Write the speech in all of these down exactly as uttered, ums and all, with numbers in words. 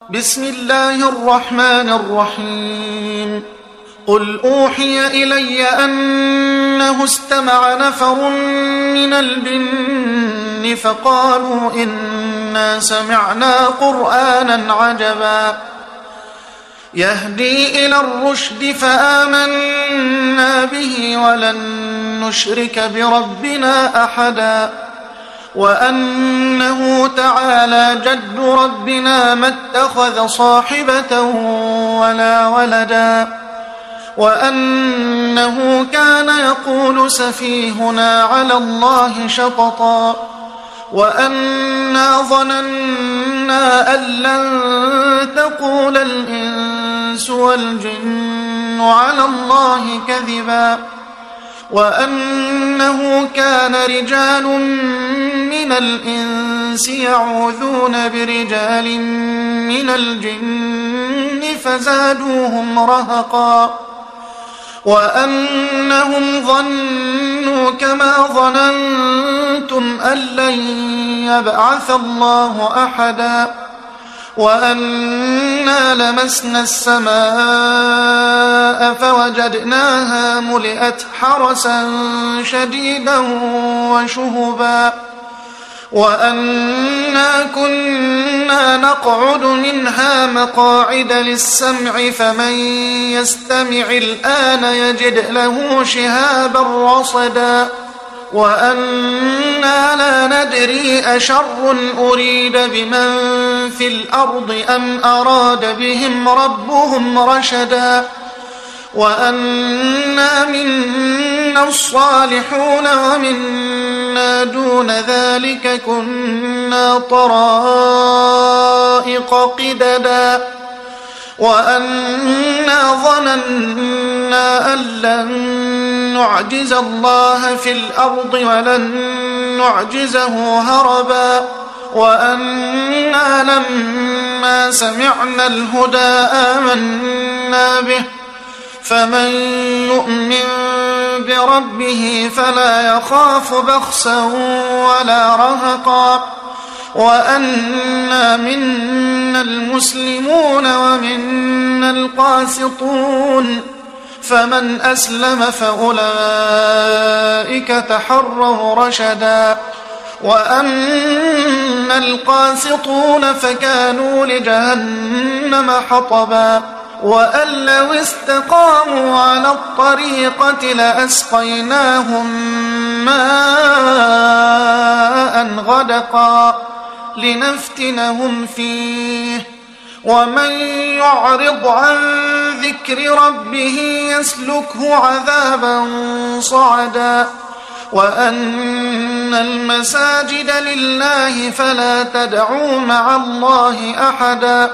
بسم الله الرحمن الرحيم قل أوحي إلي أنه استمع نفر من الجن فقالوا إنا سمعنا قرآنا عجبا يهدي إلى الرشد فآمنا به ولن نشرك بربنا أحدا وأنه تعالى جد ربنا ما اتخذ صاحبة ولا ولدا وأنه كان يقول سفيهنا على الله شططا وأنا ظننا أن لن تقول الإنس والجن على الله كذبا وأنه كان رجال من الإنس يعوذون برجال من الجن فزادوهم رهقا وأنهم ظنوا كما ظننتم أن لن يبعث الله أحدا وأنا لمسنا السماء فوجدناها ملئت حرسا شديدا وشهبا وأنا كنا نقعد منها مقاعد للسمع فمن يستمع الآن يجد له شهابا رصدا وأنا لا ندري أشر أريد بمن في الأرض أم أراد بهم ربهم رشدا وأنا منا الصالحون ومنا دون ذلك كنا طرائق قددا وأنا ظننا أن لن نعجز الله في الأرض ولن نعجزه هربا وأنا لما سمعنا الهدى آمنا به فمن يؤمن بربه فلا يخاف بخسا ولا رهقا وأنا منا المسلمون ومنا القاسطون فمن أسلم فأولئك تحروا رشدا وأما القاسطون فكانوا لجهنم حطبا وأن لو استقاموا على الطريقة لأسقيناهم ماء غدقا لنفتنهم فيه ومن يعرض عن ذكر ربه يسلكه عذابا صعدا وأن المساجد لله فلا تدعوا مع الله أحدا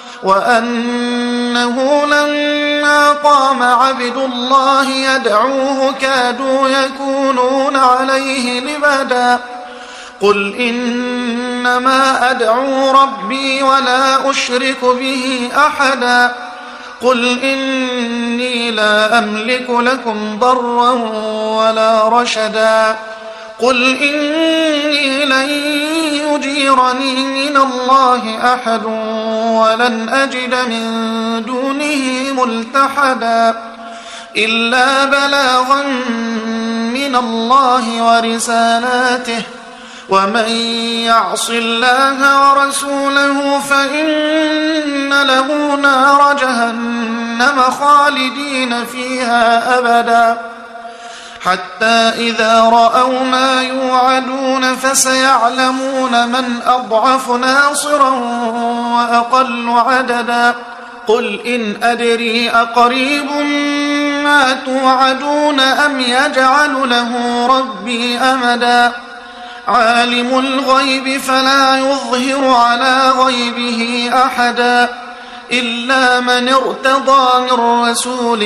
وأنه لما قام عبد الله يدعوه كادوا يكونون عليه لبدا قل إنما أدعو ربي ولا أشرك به أحدا قل إني لا أملك لكم ضرا ولا رشدا قل إني لن يجيرني من الله أحد ولن أجد من دونه ملتحدا إلا بلاغا من الله ورسالاته ومن يعص الله ورسوله فإن له نار جهنم خالدين فيها أبدا حتى إذا رأوا ما يوعدون فسيعلمون من أضعف ناصرا وأقل عددا قل إن أدري أقريب ما توعدون أم يجعل له ربي أمدا عالم الغيب فلا يظهر على غيبه أحدا إلا من ارتضى من رسول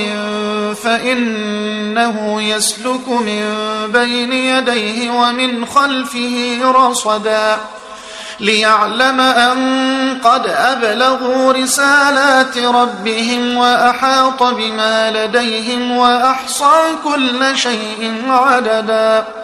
فإنه يسلك من بين يديه ومن خلفه رصدا ليعلم أن قد أبلغوا رسالات ربهم وأحاط بما لديهم وأحصى كل شيء عددا